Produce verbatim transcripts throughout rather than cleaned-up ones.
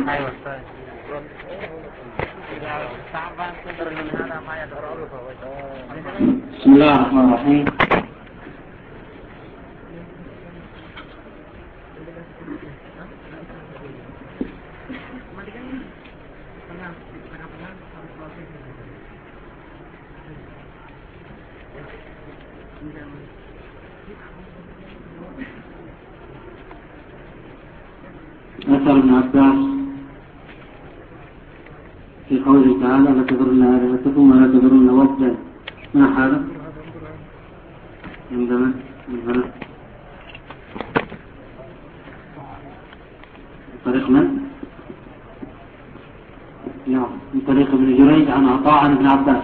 أيوة بسم الله الرحمن الرحيم. أثر ابن عباس في قوله تعالى لا تذرن آلهتكم ولا تذرن ودا. ما هذا؟ عندنا عندنا طريق من؟ نعم من طريق ابن جريج عن عطاء عن ابن عباس.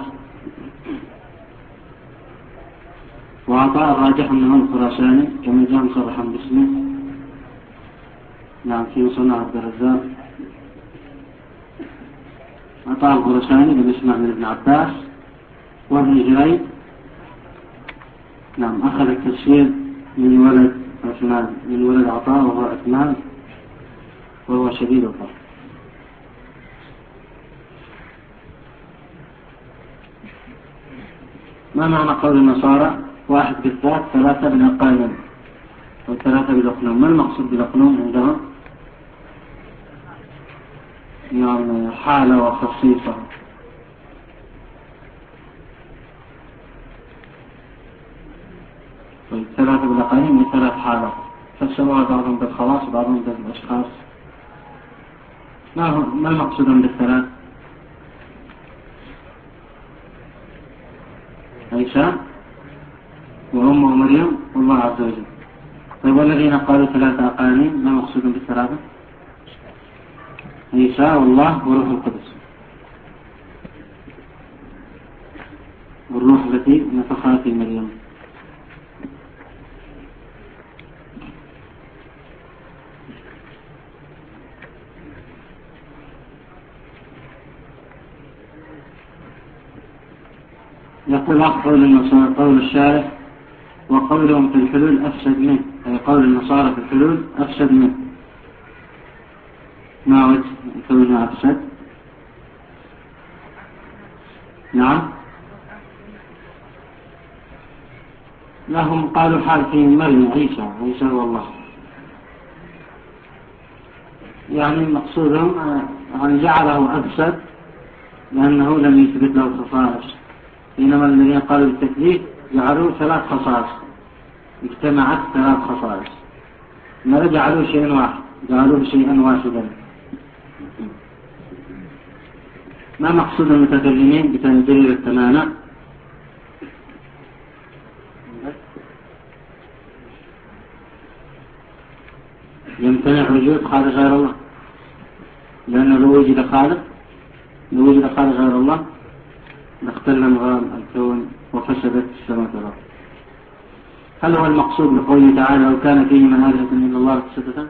وعطاء الراجح أنه الخراساني كما جاء مصرحا باسمه. نعم في مصنع عبد الرزاق. عطاء الخراساني لم يسمع من ابن عباس. وابن جريج نعم أخذ التفسير من ولد عثمان من ولد عطاء وهو عثمان وهو شديد الضبط. ما معنى قول النصارى واحد بالذات ثلاثة بالأقانيم أو ثلاثة بالأقنوم؟ ما المقصود بالأقنوم عندهم؟ يعني حالة وخصيصة. طيب ثلاثة بالأقانيم وثلاث حالات فسروها بعضهم بالخواص وبعضهم بالأشخاص. ما, ما المقصود بالثلاث؟ عيسى وأمه ومريم والله عز وجل. طيب والذين قالوا ثلاثة أقانيم ما مقصود بالثلاثة؟ عيسى والله وروح القدس والروح التي نفخها في مريم. يقول قول النصارى قول الشارح وقولهم في الحلول أفسد منه، أي قول النصارى في الحلول أفسد منه. ما وجه كونه أفسد؟ نعم لهم قالوا حال في مريم عيسى عيسى والله، يعني مقصودهم يعني جعله أفسد لأنه لم يثبت له خصائص، بينما الذين قالوا بالتكليف جعلوا ثلاث خصائص اجتمعت ثلاث خصائص، ما جعلوا شيئا واحد جعلوه شيئا واحدا. ما مقصود المتكلمين بتنزيل التمانع؟ يمتنع وجود خالق غير الله، لأنه لو وجد خالق لو وجد خالق غير الله لاختل نظام الكون وفسدت السماوات والأرض. هل هو المقصود بقوله تعالى لو كان فيه من آلهة إلا الله لفسدتا؟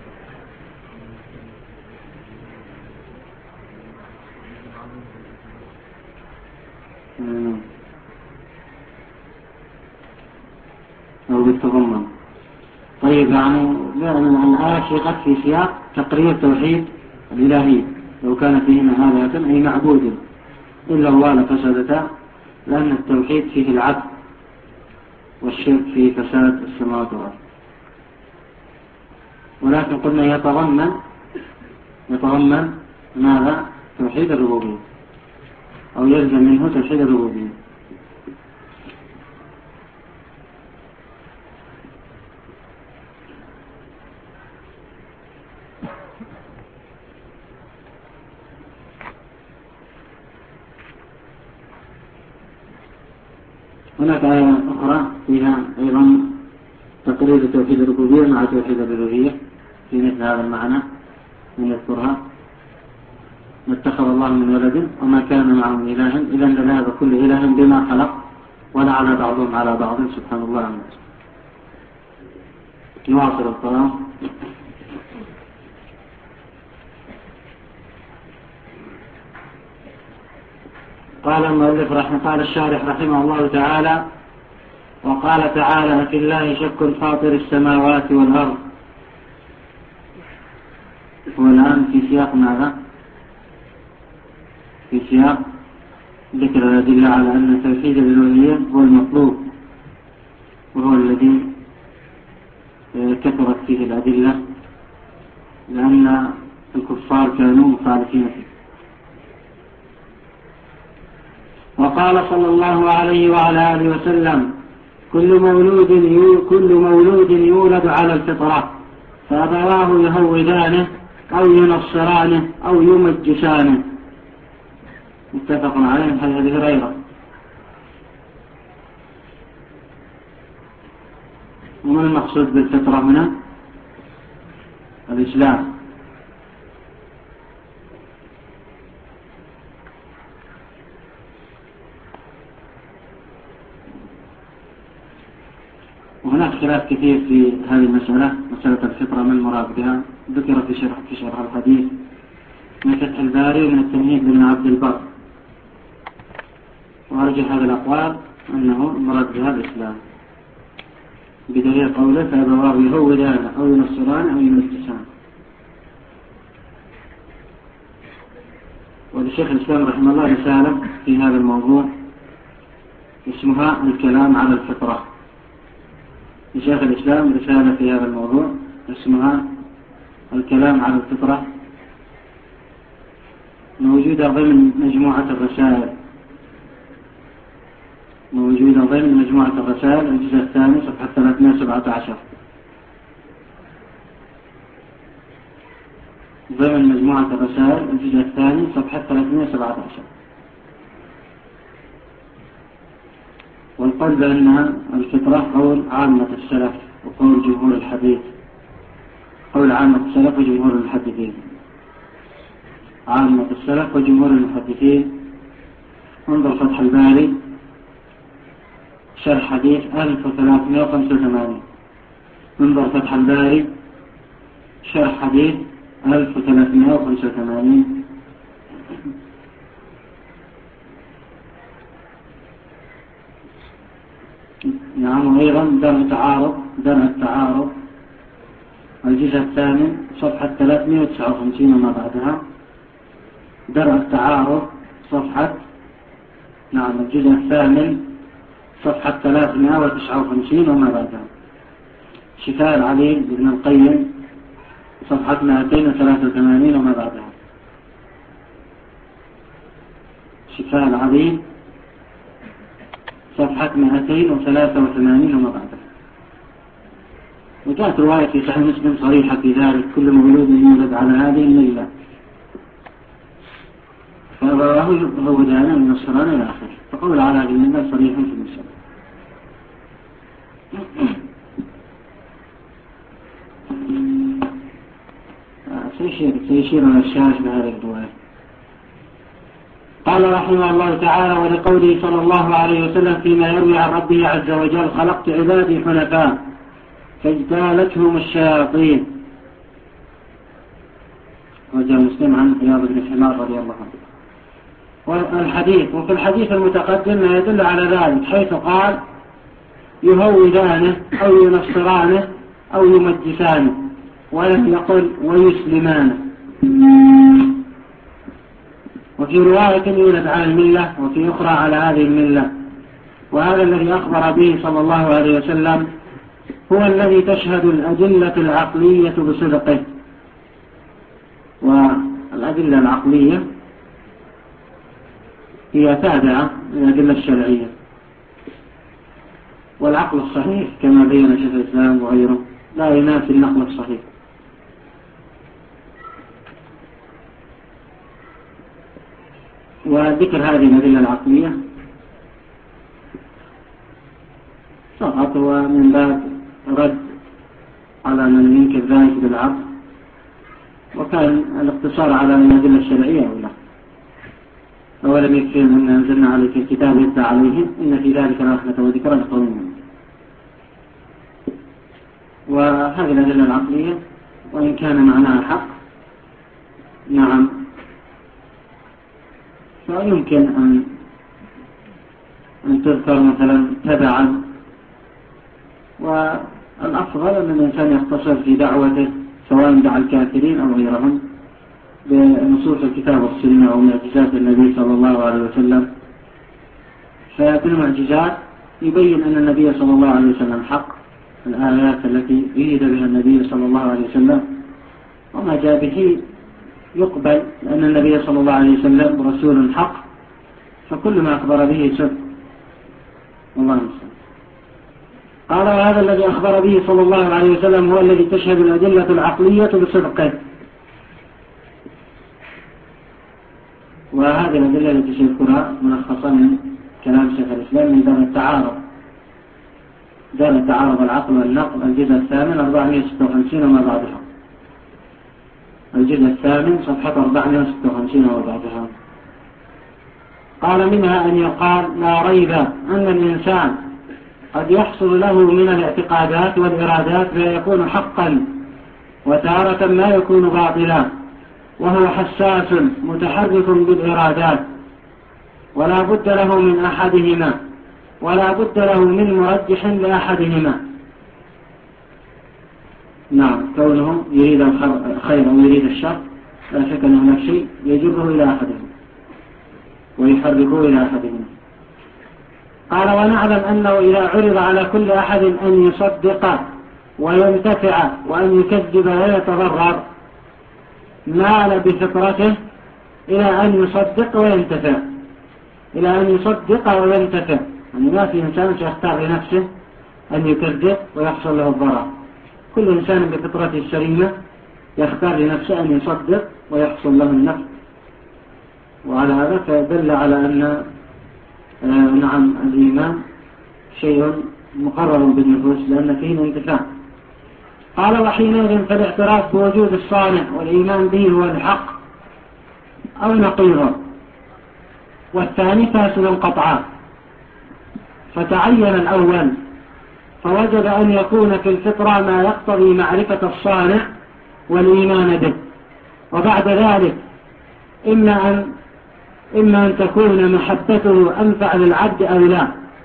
أو بالتضمن. طيب يعني الآية شيقت في سياق تقرير توحيد الإلهية لو كان فيه من آلهة أي معبود إلا الله لفسدتا، لأن التوحيد فيه العدل والشرك فيه فساد السماوات والأرض. ولكن قلنا يتضمن يتضمن ماذا؟ توحيد الربوبية أو يلزم منه توحيد الربوبية. هناك آية أخرى فيها أيضا تقرير توحيد الربوبية مع توحيد الألوهية في مثل هذا المعنى من يذكرها ما اتخذ الله من ولد وما كان معه من إله إذا لذهب كل إله بما خلق ولا على بعضهم على بعض سبحان الله عما يصفون. نواصل الكلام. قال المؤلف رحمه قال الشارح رحمه الله تعالى وقال تعالى في الله شك فاطر السماوات والأرض هو الآن في سياق ماذا؟ في سياق ذكر الأدلة على أن توحيد الألوهية هو المطلوب، وهو الذي كثرت فيه الأدلة لأن الكفار كانوا مخالفين فيه. وقال صلى الله عليه وعلى آله وسلم: كل مولود كل مولود يولد على الفطرة فأبواه يهودانه أو ينصرانه أو يمجسانه. متفق عليه من حديث أبي هريرة. وما المقصود بالفطرة هنا؟ الإسلام. وهناك خلاف كثير في هذه المسألة، مسألة الفطرة ما المراد بها. ذكر في شرح في شرح الحديث من فتح الباري ومن التمهيد بن عبد البر، وأرجح هذه الأقوال أنه المراد بها الإسلام، بدليل قوله: فأبواه يهودان أو ينصران أو يمجسان. ولشيخ الإسلام رحمه الله رسالة في هذا الموضوع اسمها الكلام على الفطرة. لشيخ الإسلام رسالة في هذا الموضوع اسمها الكلام على الفطرة، موجودة ضمن مجموعة الرسائل موجودة ضمن مجموعة الرسائل الجزء الثاني صفحة ثلاثمائة وسبعة عشر، ضمن مجموعة الرسائل الجزء الثاني صفحة ثلاثمائة وسبعة عشر. والقول بأنها الفطرة قول عامة السلف وقول جمهور الحديث، قول عامة السلف وجمهور المحدثين، عامة السلف وجمهور المحدثين. انظر فتح الباري شرح حديث ألف وثلاثمائة وخمسة وثمانين، انظر فتح الباري شرح حديث ألف وثلاثمائة وخمسة وثمانين. نعم. وأيضا درء تعارض درء التعارض الجزء الثامن صفحة ثلاثمائة وتسعة وخمسين وما بعدها، درء التعارض صفحة نعم الجزء الثامن صفحة ثلاثمائة وتسعة وخمسين وما بعدها، شفاء العليل ابن القيم صفحة مئتين وثلاثة وثمانين وما بعدها، شفاء العليل صفحة مئتين وثلاثة وثمانين وما بعدها. وجاءت رواية في صحيح مسلم صريحة في ذلك: كل مولود يولد على هذه الملة فأبواه يهودان من النصران إلى آخره. فقول على هذه الملة صريح في المسلم. سيشير سيشير على الشارح بهذه الرواية. قال رحمه الله تعالى: ولقوله صلى الله عليه وسلم فيما يروي عن ربه عز وجل: خلقت عبادي حنفاء فاجتالتهم الشياطين. وجاء مسلم عن عياض بن حمار رضي الله عنه. والحديث وفي الحديث المتقدم ما يدل على ذلك، حيث قال: يهودانه أو ينصرانه أو يمجسانه، ولم يقل ويسلمانه. وفي رواية يولد على الملة، وفي أخرى على هذه الملة. وهذا الذي أخبر به صلى الله عليه وسلم هو الذي تشهد الأدلة العقلية بصدقه. والأدلة العقلية هي تابعة للأدلة الشرعية، والعقل الصحيح كما بين شيخ الإسلام وغيره لا ينافي النقل الصحيح. وذكر هذه الأدلة العقلية فقط هو من باب رد على من ينكر ذلك بالعقل، وكان الاقتصار على الأدلة الشرعية ولا أولم يكفيهم أن أنزلنا عليك الكتاب يتلى عليهم إن في ذلك رحمة وذكرى لقوم يؤمنون. وهذه الأدلة العقلية وإن كان معناها حق نعم فيمكن أن أن تذكر مثلا تبعا، والأفضل أن الإنسان يختصر في دعوته سواء دعا الكافرين أو غيرهم بنصوص الكتاب والسنة أو معجزات النبي صلى الله عليه وسلم. ففي المعجزات يبين أن النبي صلى الله عليه وسلم حق، الآيات التي أيد بها النبي صلى الله عليه وسلم وما جاء به يقبل، لأن النبي صلى الله عليه وسلم رسول حق، فكل ما أخبر به صدق. والله المستعان. قال: وهذا الذي أخبر به صلى الله عليه وسلم هو الذي تشهد الأدلة العقلية بصدقه. وهذه الأدلة التي سيذكرها ملخصا من كلام شيخ الإسلام من دار التعارض، دار التعارض العقل والنقل، الجزء الثامن أربعمائة وستة وخمسين وما بعدها، الجزء الثامن صفحة أربعمائة وستة وخمسين وما بعدها. قال: منها أن يقال لا ريب أن الإنسان قد يحصل له من الاعتقادات والإرادات ما يكون حقا، وتارة ما يكون باطلا، وهو حساس متحرك بالإرادات، ولا بد له من أحدهما، ولا بد له من مرجح لأحدهما. نعم، كونه يريد الخير أو يريد الشر لا شك أن هناك شيء يجره إلى أحدهما ويحركه إلى أحدهما. قال: ونعلم أنه إذا عرض على كل أحد أن يصدق وينتفع وأن يكذب ويتضرر مال بفطرته إلى أن يصدق وينتفع، إلى أن يصدق وينتفع، يعني ما في إنسان سيختار لنفسه أن يكذب ويحصل له الضرر. كل إنسان بفطرته السليمة يختار لنفسه أن يصدق ويحصل له النفع. وعلى هذا فدل على أن آه نعم الإيمان شيء مقرر بالنفوس لأن فيه الانتفاع. قال: وحينئذ فالاعتراف بوجود الصانع والإيمان به هو الحق أو نقيضه، والثاني فاسد قطعا. فتعين الأول، فوجب أن يكون في الفطرة ما يقتضي معرفة الصانع والإيمان به، وبعد ذلك إما أن, إما أن تكون محبته أنفع للعبد أو لا.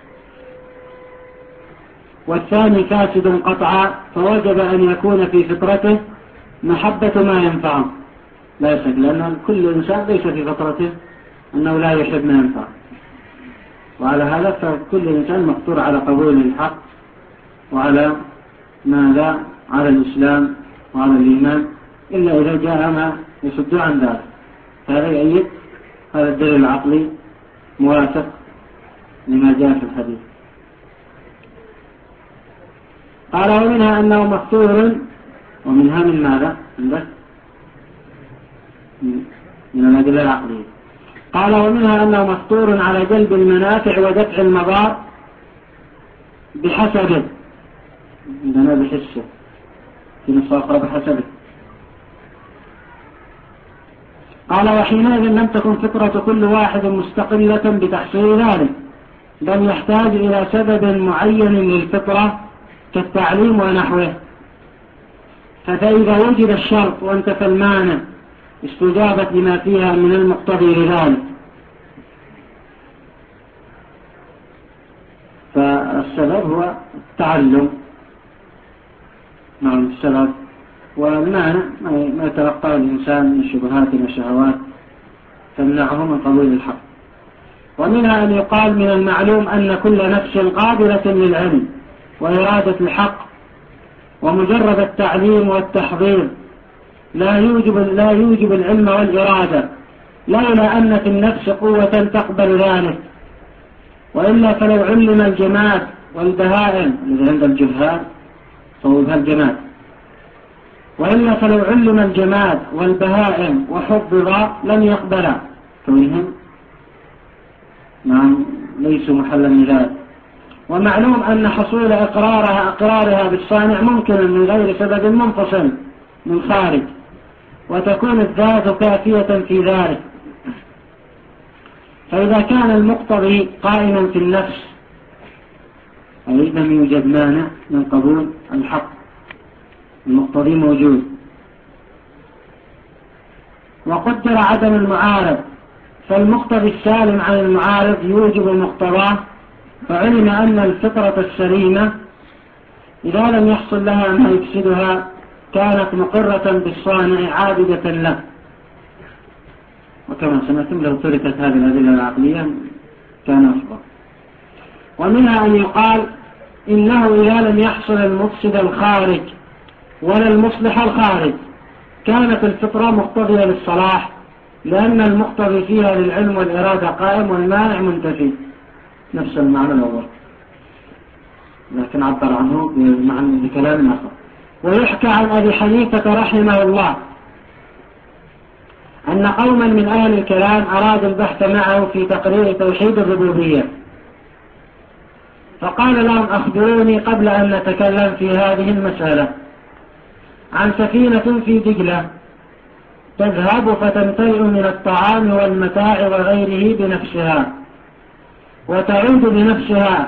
والثاني فاسد قطعا، فوجب أن يكون في فطرته محبة ما ينفعه، لا يشك، لأن كل إنسان ليس في فطرته أنه لا يحب ما ينفعه. وعلى هذا فكل إنسان مقدور على قبول الحق وعلى ماذا؟ على الإسلام وعلى الإيمان، إلا إذا جاء ما يصد عن ذلك، فهذا يؤيد هذا الدليل العقلي موافق لما جاء في الحديث. قال: ومنها أنه مفطور، ومنها من ماذا؟ عندك من الأدلة العقلية. قال: ومنها أنه مفطور على جلب المنافع ودفع المضار بحسبه، عندنا بحسه في نصاصة بحسبه. قال: وحينئذ لم تكن فطرة كل واحد مستقلة بتحصيل ذلك، بل يحتاج إلى سبب معين للفطرة كالتعليم ونحوه. فإذا وجد الشرط وانتفى المانع استجابت لما فيها من المقتضي لذلك. فالسبب هو التعلم، نعم السبب، والمعنى ما يتلقاه الإنسان من شبهات وشهوات تمنعه من قبول الحق. ومنها أن يقال من المعلوم أن كل نفس قابلة للعلم وإرادة الحق، ومجرد التعليم والتحضير لا يوجب, لا يوجب العلم والإرادة، لولا أن في النفس قوة تقبل ذلك، وإلا فلو علم الجماد والبهائم الذي عند الجهال صوبها الجماد، وإلا فلو علم الجماد والبهائم وحضر لم يقبلا، كونهم نعم ليسوا محلا لذلك. ومعلوم أن حصول إقرارها, إقرارها بالصانع ممكن من غير سبب منفصل من خارج، وتكون الذات كافية في ذلك. فإذا كان المقتضي قائما في النفس أي لم يوجد مانع من قبول الحق، المقتضي موجود، وقدر عدم المعارض، فالمقتضي السالم عن المعارض يوجب مقتضاه، فعلم أن الفطرة السليمة إذا لم يحصل لها ما يفسدها كانت مقرة بالصانع عابدة له. وكما سمعتم لو تركت هذه الأدلة العقلية كان أفضل. ومنها أن يقال إنه إذا لم يحصل المفسد الخارج ولا المصلح الخارج كانت الفطرة مقتضية للصلاح، لأن المقتضي فيها للعلم والإرادة قائم والمانع منتفي. نفس المعنى الأول لكن عبر عنه بكلام آخر. ويحكى عن أبي حنيفة رحمه الله أن قوما من أهل الكلام أرادوا البحث معه في تقرير توحيد الربوبية، فقال لهم أخبروني قبل أن نتكلم في هذه المسألة عن سفينة في دجلة تذهب فتمتلئ من الطعام والمتاع وغيره بنفسها وتعود بنفسها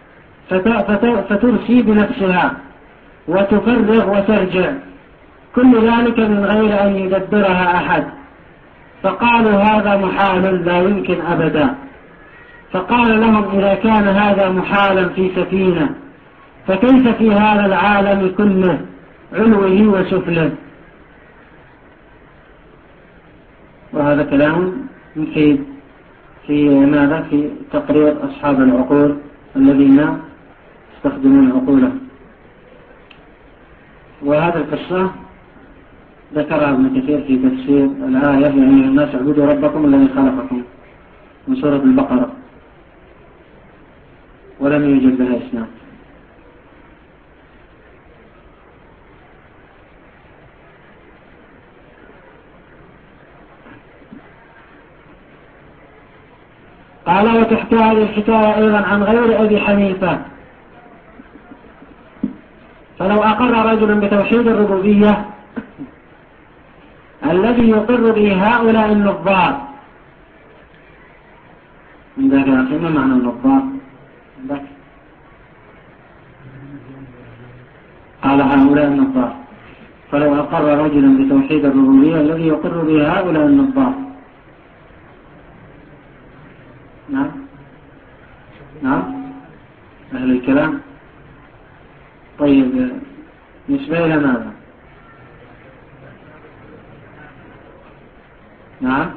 فترسي بنفسها وتفرغ وترجع، كل ذلك من غير أن يدبرها أحد. فقالوا هذا محال لا يمكن أبدا. فقال لهم إذا كان هذا محالا في سفينة فكيف في هذا العالم كله علوه وسفله؟ وهذا كلام مفيد في ماذا؟ في تقرير أصحاب العقول الذين يستخدمون عقولهم. وهذا القصة ذكرها ابن كثير في تفسير الآية يعني الناس اعبدوا ربكم الذي خلقكم من سورة البقرة، ولم يوجد لها إسناد. قال وتحكى هذه الحكاية أيضا عن غير أبي حنيفة، فلو أقر رجل بتوحيد الربوبية الذي يقر به هؤلاء النظار، من ذاك يا أخي ما معنى النظار؟ قال هؤلاء النظار، فلو أقر رجل بتوحيد الربوبية الذي يقر به هؤلاء النظار. نعم نعم أهل الكلام. طيب نسبة إلى ماذا؟ نعم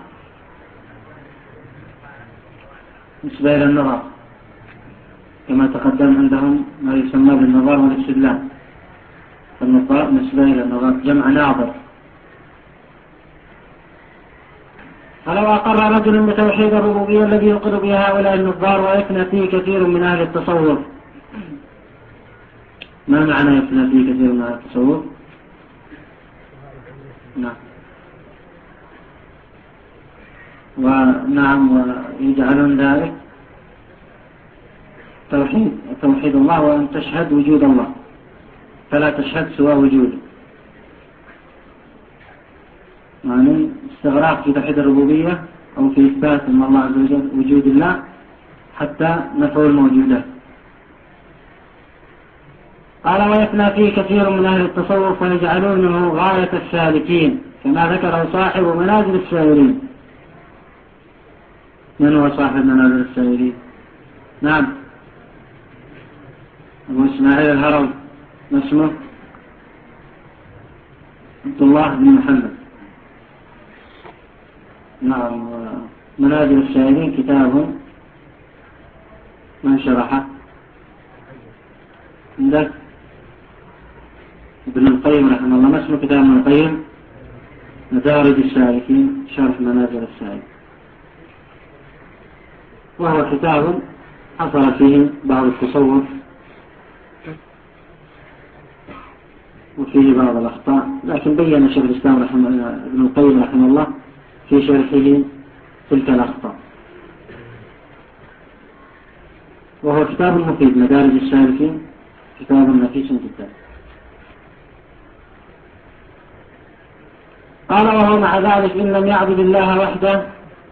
نسبة إلى النظر، كما تقدم عندهم ما يسمى بالنظر والاستدلال. فالنظر نسبة إلى النظر جمع ناظر. فلو أقر رجل بتوحيد الربوبية الذي يقر به هؤلاء النظار ويفنى فيه كثير من أهل التصوف. ما معنى يفنى فيه كثير من أهل التصوف؟ نعم ونعم ويجعلون ذلك توحيد توحيد الله، وأن تشهد وجود الله فلا تشهد سوى وجوده، يعني استغراق في توحيد الربوبية أو في إثبات أن الله عز وجل وجود الله حتى نفوا الموجودات. قال ويفنى فيه كثير من أهل التصوف ويجعلونه غاية السالكين، كما ذكره صاحب منازل السائرين. من هو صاحب منازل السائرين؟ نعم أبو إسماعيل الهروي، ما اسمه؟ عبد الله بن محمد. نعم منازل السائرين كتاب من شرحه؟ عندك ابن القيم رحمه الله. ما اسمه كتاب ابن القيم؟ مدارج السالكين شرح منازل السائرين، وهو كتاب حصل فيه بعض التصوف وفيه بعض الأخطاء، لكن بين شيخ الإسلام رحمه ابن القيم رحمه الله في شرحه تلك الأخطاء، وهو كتاب مفيد. مدارج السالكين كتاب نفيس جدا. قال وهو مع ذلك إن لم يعبد الله وحده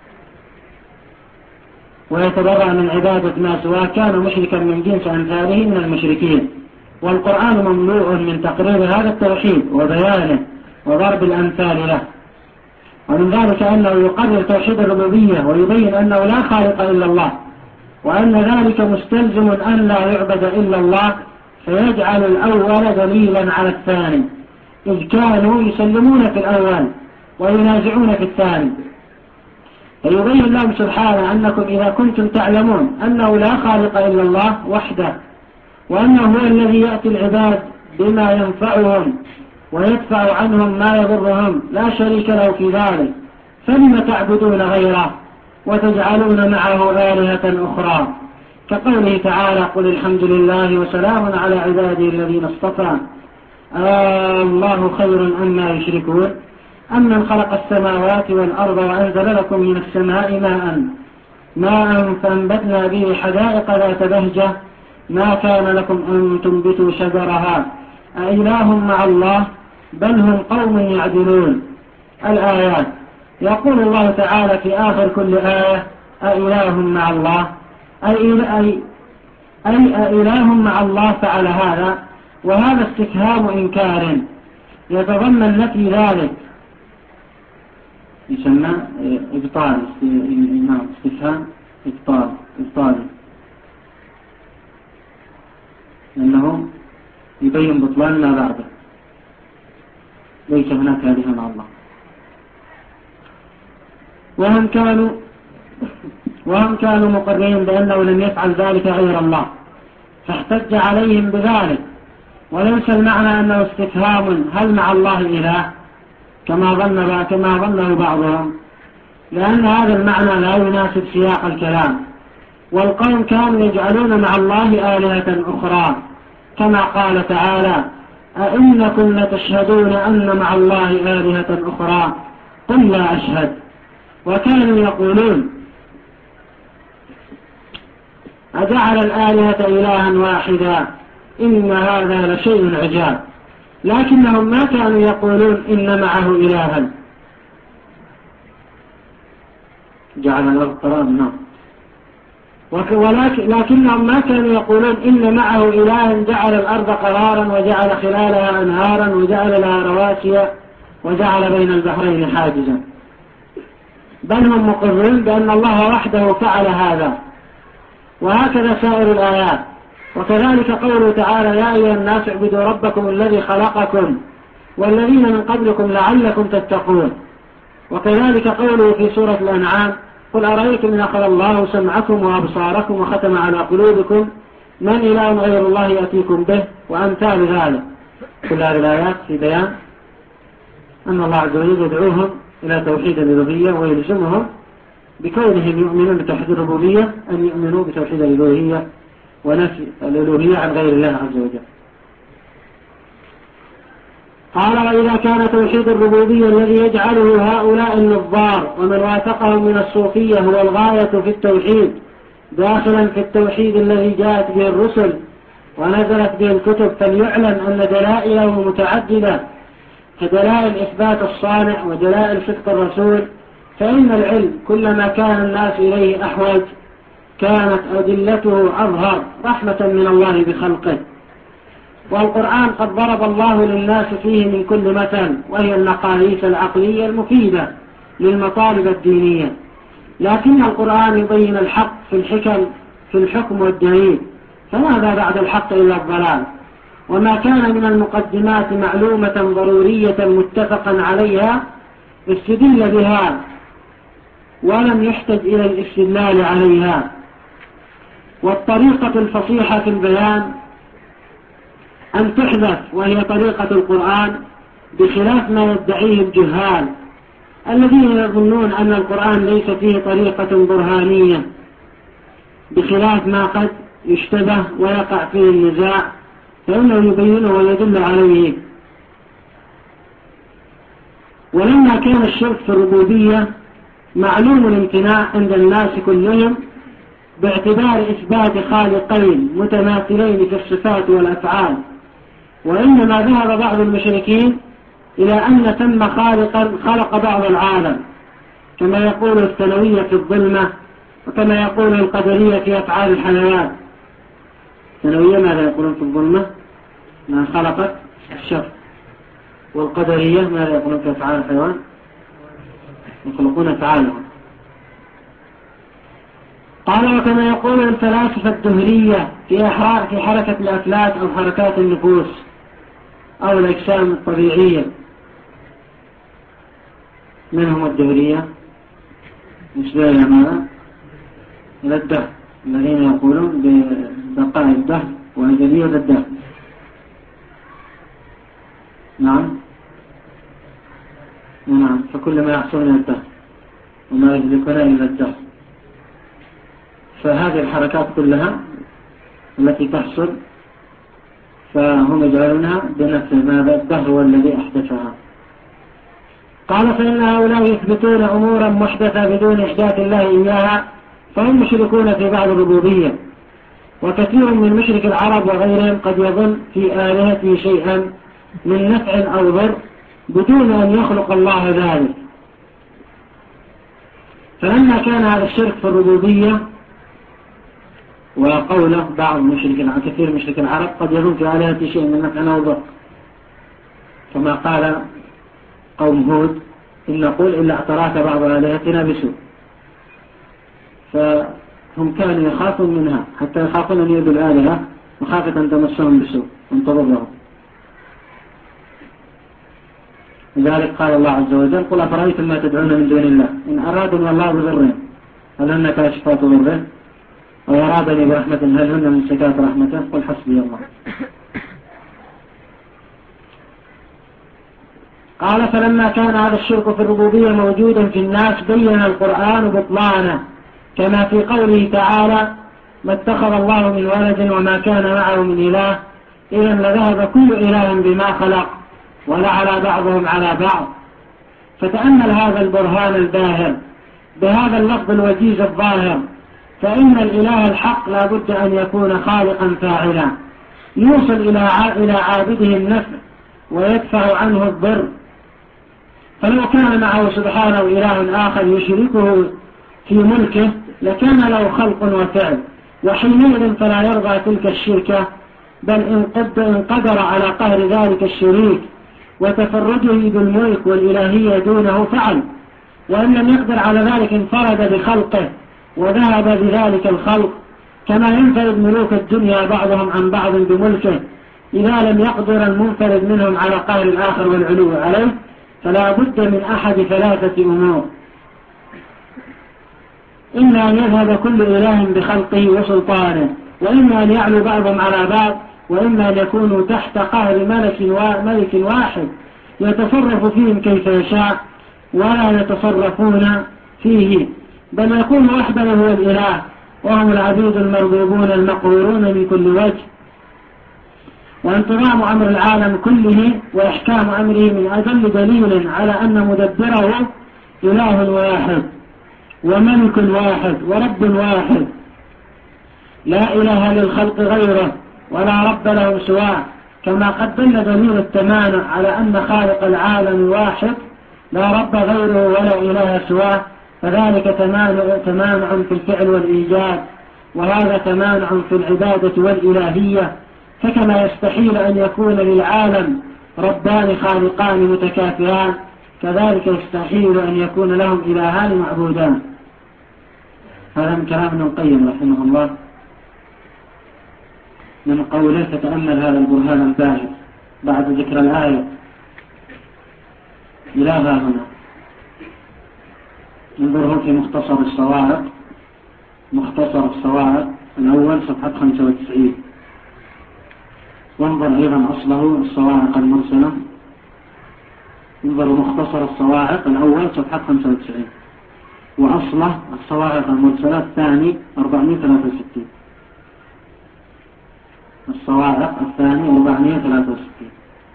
ويتبرأ من عبادة ما سواه كان مشركا من جنس أمثاله من المشركين، والقرآن مملوء من تقرير هذا التوحيد وبيانه وضرب الأمثال له. ومن ذلك أنه يقرر توحيد الربوبية ويبين أنه لا خالق إلا الله، وأن ذلك مستلزم أن لا يعبد إلا الله، فيجعل الأول دليلا على الثاني، إذ كانوا يسلمون في الأول وينازعون في الثاني. فيبين لهم سبحانه أنكم إذا كنتم تعلمون أنه لا خالق إلا الله وحده، وأنه هو الذي يأتي العباد بما ينفعهم ويدفع عنهم ما يضرهم لا شريك له في ذلك، فلم تعبدون غيره وتجعلون معه آلهة أخرى، كقوله تعالى: قل الحمد لله وسلام على عباده الذين اصطفى آه الله خير أما يشركون أمن خلق السماوات والأرض وأنزل لكم من السماء ماء ماء فأنبتنا به حدائق ذات بهجة ما كان لكم أن تنبتوا شجرها أإله مع الله بل هم قوم يعدلون. الآيات. يقول الله تعالى في آخر كل آية: أإله مع الله، أي أي أإله مع الله فعل هذا، وهذا استفهام إنكار يتضمن نفي ذلك، يسمى إبطال، استفهام إبطال إبطال لأنه يبين بطلان ما بعده، ليس هناك آلهة مع الله. وهم كانوا وهم كانوا مقررين بأنه لم يفعل ذلك غير الله، فاحتج عليهم بذلك، وليس المعنى أنه استفهام هل مع الله إله كما ظن كما ظنه بعضهم، لأن هذا المعنى لا يناسب سياق الكلام. والقوم كانوا يجعلون مع الله آلهة أخرى، كما قال تعالى: أئنكم لتشهدون أن مع الله آلهة أخرى قل لا أشهد. وكانوا يقولون: أجعل الآلهة إلها واحدا إن هذا لشيء عجاب، لكنهم ما كانوا يقولون إن معه إلها. جعل الأرض قرارا، نعم، ولكن لكنهم ما كانوا يقولون إن معه إلها جعل الأرض قرارا وجعل خلالها أنهارا وجعل لها رواسي وجعل بين البحرين حاجزا، بل هم مقرون بأن الله وحده فعل هذا. وهكذا سائر الآيات. وكذلك قوله تعالى: يا أيها الناس اعبدوا ربكم الذي خلقكم والذين من قبلكم لعلكم تتقون. وكذلك قوله في سورة الأنعام: قل أرأيتم إن أخذ الله سمعكم وأبصاركم وختم على قلوبكم من إله غير الله يأتيكم به، وأمثال ذلك. كل هذه الآيات في بيان أن الله عز وجل يدعوهم إلى توحيد الألوهية، ويلزمهم بكونهم يؤمنون بتوحيد الربوبية أن يؤمنوا بتوحيد الألوهية ونفي الألوهية عن غير الله عز وجل. قال: وإذا كان توحيد الربوبية الذي يجعله هؤلاء النظار ومن وافقهم من الصوفية هو الغاية في التوحيد داخلا في التوحيد الذي جاءت به الرسل ونزلت به الكتب، فليعلم أن دلائله متعددة كدلائل إثبات الصانع ودلائل صدق الرسول، فإن العلم كلما كان الناس إليه أحوج كانت أدلته أظهر رحمة من الله بخلقه. والقرآن قد ضرب الله للناس فيه من كل مثل، وهي المقاييس العقلية المفيدة للمطالب الدينية، لكن القرآن يبين الحق في الحكم في الحكم والدليل، فماذا بعد الحق إلا الضلال؟ وما كان من المقدمات معلومة ضرورية متفقا عليها استدل بها ولم يحتج إلى الاستدلال عليها. والطريقة الفصيحة في البيان أن تحذف، وهي طريقة القرآن، بخلاف ما يدعيه الجهال الذين يظنون أن القرآن ليس فيه طريقة برهانية، بخلاف ما قد يشتبه ويقع فيه النزاع، فإنه يبينه ويدل عليه. ولما كان الشرك في الربوبية معلوم الامتناع عند الناس كلهم باعتبار إثبات خالقين متماثلين في الصفات والأفعال، وإنما ذهب بعض المشركين إلى أن ثم خالقا خلق بعض العالم، كما يقول الثانوية في الظلمة، وكما يقول القدرية في أفعال الحيوان. الثانوية ماذا يقولون في الظلمة؟ ما خلقت الشر. والقدرية ماذا يقولون في أفعال الحيوان؟ يخلقون أفعالهم. قال: وكما يقول الفلاسفة الدهرية في في حركة الأفلاك أو حركات النفوس، أو الأجسام الطبيعية، منهم الدهرية نسبة ماذا؟ إلى الدهر، الذين يقولون ببقاء الدهر وأزلية الدهر. نعم نعم، فكل ما يحصل من الدهر وما يهلكنا إلا الدهر. فهذه الحركات كلها التي تحصل فهم يجعلونها بنفس ماذا؟ الدهر هو الذي أحدثها. قال فإن هؤلاء يثبتون أمورا محدثة بدون إحداث الله إياها، فهم مشركون في بعض الربوبية. وكثير من مشرك العرب وغيرهم قد يظن في آلهته شيئا من نفع أو ضر بدون أن يخلق الله ذلك. فلما كان هذا الشرك في الربوبية وقوله بعض مشرك العرب، كثير مشرك العرب قد يظن في آلهته شيئا من نفع أو ضر، كما قال قوم هود إن نقول إلا اعتراك بعض آلهتنا بسوء. فهم كانوا يخافون منها حتى يخافون أن يؤذوا الآلهة مخافة أن تمسهم بسوء وأن تضرهم. لذلك قال الله عز وجل قل أفرأيتم ما تدعون من دون الله إن أرادني الله بضر هل هن كاشفات ضره وأرادني برحمة هل هن ممسكات رحمته قل حسبي الله. قال فلما كان هذا الشرك في الربوبية موجودا في الناس بين القرآن بطلانه، كما في قوله تعالى ما اتخذ الله من ولد وما كان معه من إله إذن لذهب كل إله بما خلق ولعلى بعضهم على بعض. فتأمل هذا البرهان الباهر بهذا اللفظ الوجيز الظاهر، فإن الإله الحق لا بد أن يكون خالقا فاعلا يوصل إلى عابده النفع ويدفع عنه الضر. فلو كان معه سبحانه إله آخر يشركه في ملكه لكان له خلق وفعل، وحينئذ فلا يرضى تلك الشركة، بل إن قدر على قهر ذلك الشريك وتفرده بالملك والإلهية دونه فعل، وإن لم يقدر على ذلك انفرد بخلقه وذهب بذلك الخلق، كما ينفرد ملوك الدنيا بعضهم عن بعض بملكه إذا لم يقدر المنفرد منهم على قهر الآخر والعلو عليه. فلا بد من أحد ثلاثة أمور: إما أن يذهب كل إله بخلقه وسلطانه، وإما أن يعلو بعضهم على بعض، وإما أن يكونوا تحت قهر ملك ملك واحد يتصرف فيهم كيف يشاء ولا يتصرفون فيه، بل يكون وحده هو الإله وهم العبيد المربوبون المقهورون من كل وجه. وانتظام أمر العالم كله وإحكام أمره من أدل دليل على أن مدبره إله واحد وملك واحد ورب واحد، لا إله للخلق غيره ولا رب لهم سواه، كما قد دل دليل التمانع على أن خالق العالم واحد لا رب غيره ولا إله سواه، فذلك تمانع في الفعل والإيجاد، وهذا تمانع في العبادة والإلهية. فكما يستحيل أن يكون للعالم ربان خالقان متكافئان، كذلك يستحيل أن يكون لهم إلهان معبودان. هذا من كلام ابن القيم رحمه الله من قوله فتأمل هذا البرهان الباهر بعد ذكر الآية إلى هنا. انظروا في مختصر الصواعق، مختصر الصواعق الأول صفحة خمسة وتسعين، وانظر أيضا أصله الصواعق المرسلة. انظروا مختصر الصواعق الأول صفحة خمسة وتسعين، وأصله الصواعق المرسلة الثاني أربعمائة وثلاثة وستين. الصواعق الثاني أربعمائة وثلاثة وستين.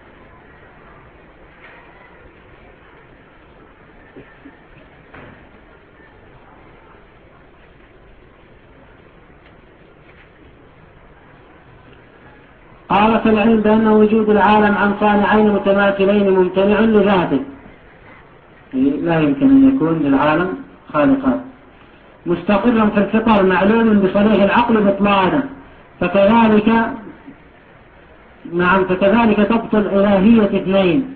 قال فالعلم بأن وجود العالم عن صانعين متماثلين ممتنع لذاته، لا يمكن أن يكون للعالم خالقان، مستقرا في الفطر معلوم بصريح العقل بطلانه، فكذلك نعم فكذلك تبطل إلهية اثنين.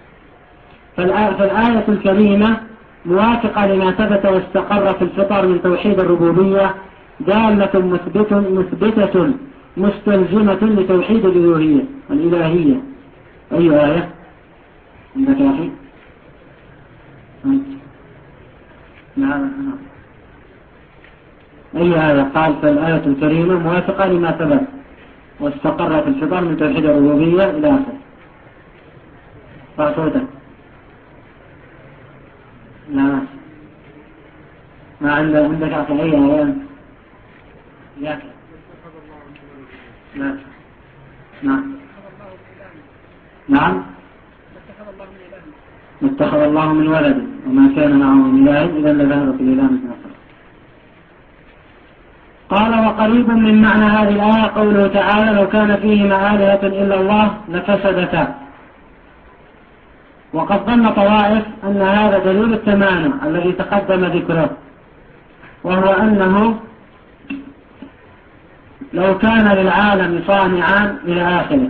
فالآية الكريمة موافقة لما ثبت واستقر في الفطر من توحيد الربوبية، دالة مثبتة مثبتة مستلزمة لتوحيد الإلهية الإلهية أي آية عندك يا أخي؟ نعم. أي آية؟ قال فالآية الكريمة موافقة لما ثبت واستقر في الفطر من توحيد الربوبية إلى آخره. فأصوتك لا ما عندك عندك أخي أي آية؟ ياك لا نعم نعم اتخذ الله من ولد وما كان معه من إله إذا لذهب في الإله مثل آخر. قال وقريب من معنى هذه الآية قوله تعالى لو كان فيهما آلهة إلا الله لفسدتا. وقد ظن طوائف أن هذا دليل التمانع الذي تقدم ذكره، وهو أنه لو كان للعالم صانعان إلى آخره.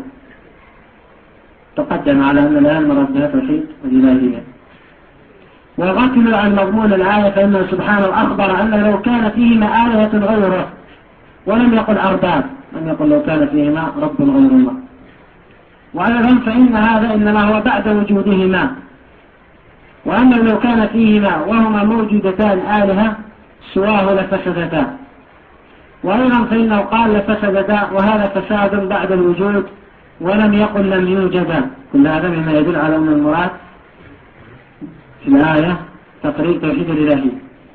تقدم على أن الآن مرد بها توحيد الإلهية. وغفلوا عن مضمون الآية فإنه سبحانه أخبر أن لو كان فيهما آلهة غيره ولم يقل أرباب، لم يقل لو كان فيهما رب غير الله. وأيضا فإن هذا إنما هو بعد وجودهما، وأنه لو كان فيهما وهما موجودتان آلهة سواه لفسدتا. وأيضا فإنه قال لفسدتا وهذا فساد بعد الوجود ولم يقل لم يوجدا. كل هذا مما يدل على أن المراد في الآية تقرير توحيد الإلهي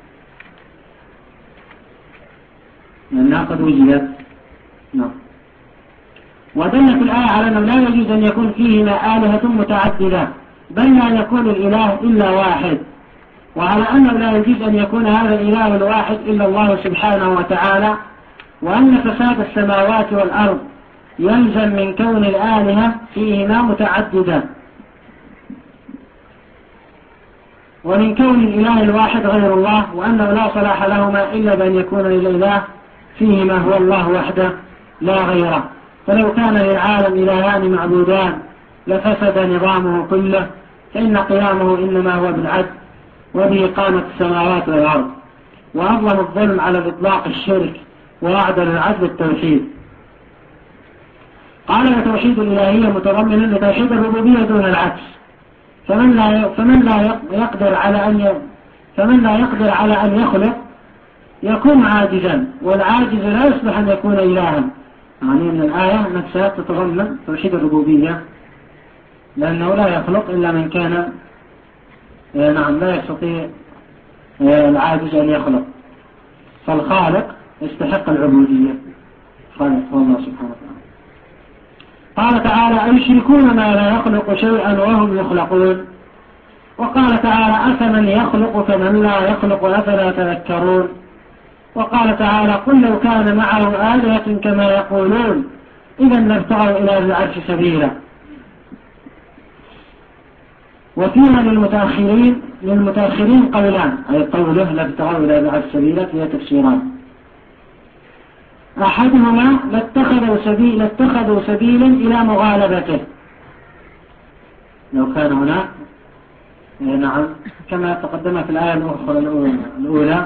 لأنها قد وجدت. نعم. ودلت الآية على أنه لا يجوز أن يكون فيهما آلهة متعددة، بل لا يكون الإله إلا واحد، وعلى أنه لا يجوز أن يكون هذا الإله الواحد إلا الله سبحانه وتعالى، وأن فساد السماوات والأرض يلزم من كون الآلهة فيهما متعددة، ومن كون الإله الواحد غير الله، وأنه لا صلاح لهما إلا بأن يكون الإله فيهما هو الله وحده لا غيره. فلو كان للعالم إلهان معبودان لفسد نظامه كله، فإن قيامه إنما هو بالعدل وبإقامة السماوات والأرض. وأظلم الظلم على الإطلاق الشرك، وأعدل العدل التوحيد. قال وتوحيد الإلهية متضمن لتوحيد الربوبية دون العكس، فمن لا فمن لا يقدر على أن فمن لا يقدر على أن يخلق يكون عاجزا، والعاجز لا يصلح أن يكون إلها. يعني أن الآية نفسها تتضمن توحيد الربوبية، لأنه لا يخلق إلا من كان نعم لا يستطيع العاجز أن يخلق، فالخالق يستحق العبودية، خالق هو الله سبحانه وتعالى. قال تعالى أيشركون ما لا يخلق شيئا وهم يخلقون. وقال تعالى أفمن يخلق كمن لا يخلق أفلا تذكرون. وقال تعالى قل لو كان معه آلهة كما يقولون إذا لابتغوا إلى العرش سبيلا. وفيها للمتأخرين للمتأخرين قولان، أي قوله لابتغوا إلى العرش سبيلا فيها تفسيران. أحدهما لاتخذوا سبيل لاتخذوا سبيلا إلى مغالبته، لو كان هناك نعم كما تقدم في الآية الأخرى الأولى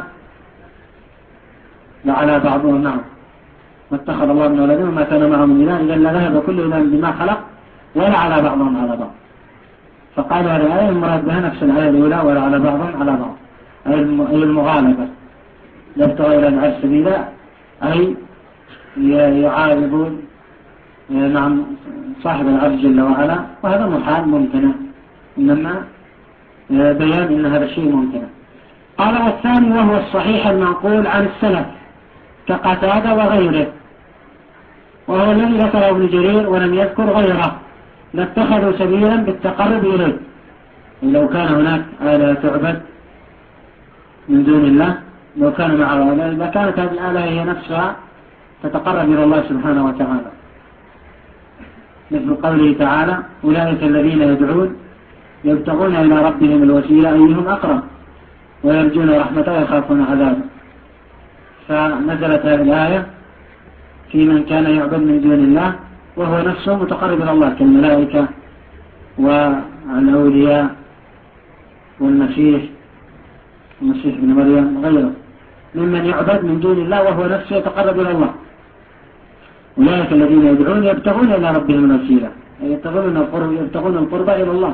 لعلى بعضهم نعم ما اتخذ الله من ولده وما كان معه من إله إذا لذهب كل إله بما خلق ولا على بعضهم على بعض. فقال هذه الآية المراد بها نفس الآية الأولى ولا على بعضهم على بعض، أي المغالبة. لابتغوا إلى العرش سبيلا أي يعارضون نعم صاحب العرش جل وعلا، وهذا محال ممتنع، إنما بيان إن هذا الشيء ممتنع. قال الثاني وهو الصحيح المنقول عن السلف كقتادة وغيره، وهو الذي ذكره ابن جرير ولم يذكر غيره، لاتخذوا سبيلا بالتقرب إليه. لو كان هناك آلهة تعبد من دون الله، لو كان معه آلهة، إذا كانت هذه الآلهة هي نفسها تتقرب إلى الله سبحانه وتعالى، مثل قوله تعالى أولئك الذين يدعون يبتغون إلى ربهم الوسيلة أيهم أقرب ويرجون رحمته ويخافون عذابه. فنزلت هذه الآية في من كان يعبد من دون الله وهو نفسه متقرب إلى الله كالملائكة والأولياء والمسيح المسيح ابن مريم غيره ممن يعبد من دون الله وهو نفسه يتقرب إلى الله. أولئك الذين يدعون يبتغون إلى ربهم الوسيلة يبتغون القرب يبتغون القرب إلى الله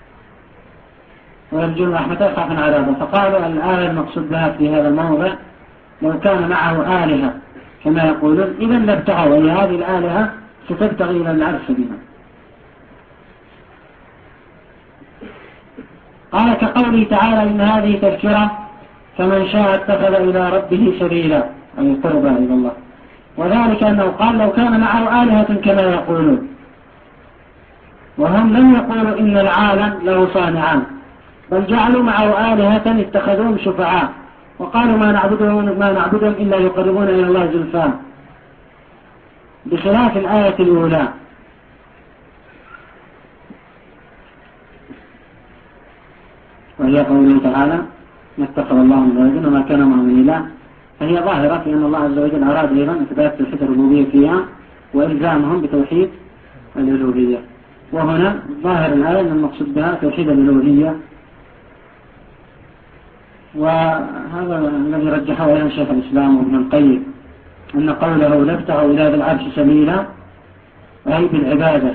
ويرجون رحمته يخافون عذابه. فقالوا الآية المقصود بها في هذا الموضع لو كان معه آلهة كما يقولون إذا لابتغوا، وهي هذه الآلهة ستبتغي إلى العرش بها. قال كقوله تعالى إن هذه تذكرة فمن شاء اتخذ إلى ربه سبيلا، أي قربا إلى الله. وذلك أنه قال لو كان معه آلهة كما يقولون، وهم لم يقولوا إن العالم له صانعان، بل جعلوا معه آلهة اتخذوهم شفعاء وقالوا ما نعبدهم ما نعبدهم إلا يقربون إلى الله زلفى، بخلاف الآية الأولى. وهي قوله تعالى ما اتخذ الله من ولد وما كان معه من إله، فهي ظاهرة في أن الله عز وجل أراد أيضا إثبات توحيد الربوبية فيها وإلزامهم بتوحيد الألوهية. وهنا ظاهر الآية أن المقصود بها توحيد الألوهية، وهذا الذي رجحه أيضا شيخ الإسلام وابن القيم أن قوله لابتغوا إلى ذي العرش سبيلا أي بالعبادة،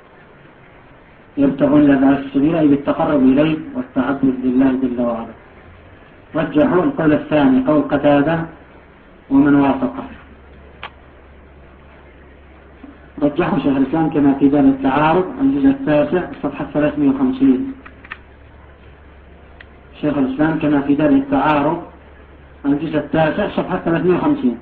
يبتغون إلى ذي العرش سبيلا أي بالتقرب إليه والتعبد لله جل وعلا. رجحوا القول الثاني قول قتادة ومن وافقه. رجحوا شيخ الإسلام كما في دار التعارض الجزء التاسع صفحة ثلاثمائة وخمسين. شيخ الإسلام كما في دار التعارض الجزء التاسع صفحة ثلاثمائة وخمسين.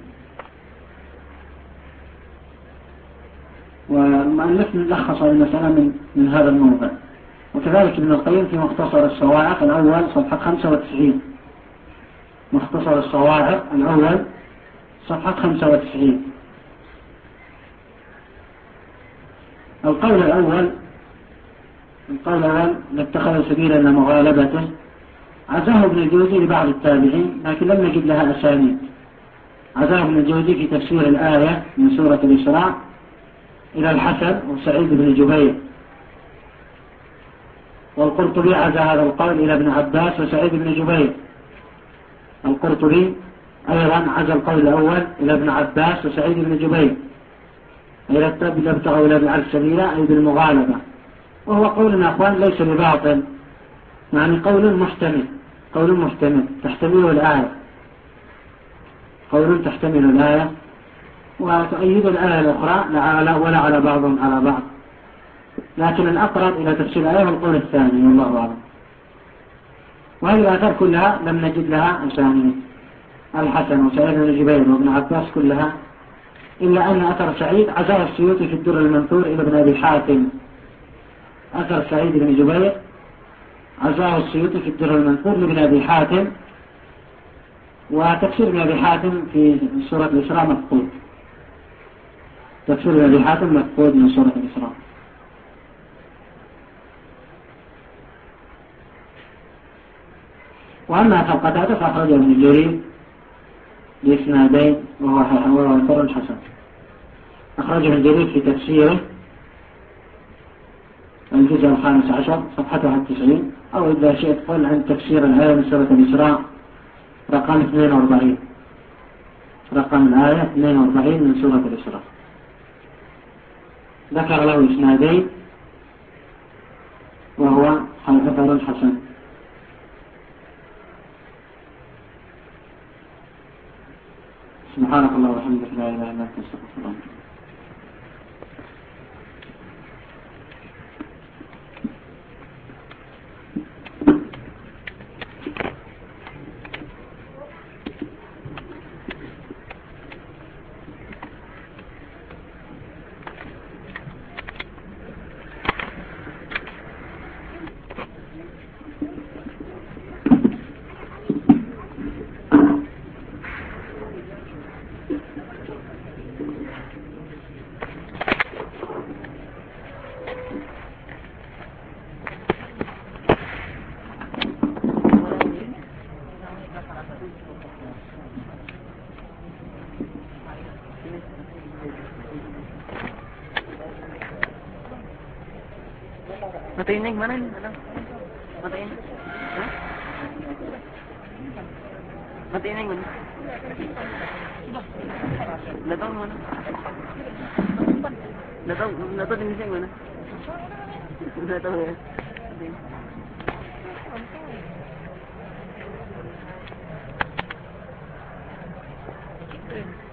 والمؤلف لخص المسألة من, من هذا الموضع. وكذلك ابن القيم في مختصر الصواعق الأول صفحة خمسة وتسعين. مختصر الصواعق الأول صفحة خمسة وتسعين. القول الأول القول الأول لاتخذ سبيلا لمغالبته عزاه ابن الجوزي لبعض التابعين لكن لم نجد لها أسانيد. عزاه ابن الجوزي في تفسير الآية من سورة الإسراء إلى الحسن وسعيد بن جبير، والقرطبي عزا هذا القول إلى ابن عباس وسعيد بن جبير. القرطبي أيضا عزا القول الأول إلى ابن عباس وسعيد بن جبير إلى ابتغوا إلى العرش سبيلا أي بالمغالبة، وهو قول أخوان ليس بباطل، يعني قول محتمل قول محتمل تحتمله الآية قول تحتمل الآية وتؤيد الآية الأخرى لا ولا على بعضهم على بعض، لكن الأقرب إلى تفسير الآية هو القول الثاني والله أعلم. وهذه الآثار كلها لم نجد لها أسانيد، الحسن وسعيد بن جبير وابن عباس كلها، إلا أن أثر سعيد عزاه السيوطي في الدر المنثور إلى ابن أبي حاتم. أثر سعيد بن جبير عزاه السيوطي في الدر المنثور لابن أبي حاتم، وتفسير ابن أبي حاتم في سورة الإسراء مفقود. تفسير ابن أبي حاتم مفقود من سورة الإسراء. وأما أثر قتادة فأخرجه ابن جرير بإسنادين وهو أثر الحسن. أخرجه ابن جرير في تفسيره الجزء الخامس عشر صفحة واحد وتسعين، أو إذا شئت قل عن تفسير الآية من سورة الإسراء رقم اثنين وأربعين، رقم الآية اثنين وأربعين من سورة الإسراء. ذكر له إسنادين وهو أثر الحسن. سبحانك الله وبحمدك لا إله إلا أنت أستغفرك. Matiin na yung manan. Ano? Matiin. Ha? Matiin na yung manan. Latang manan. Nggak tahu, nggak tahu Indonesia yang mana. Nggak tahu ya. Oke.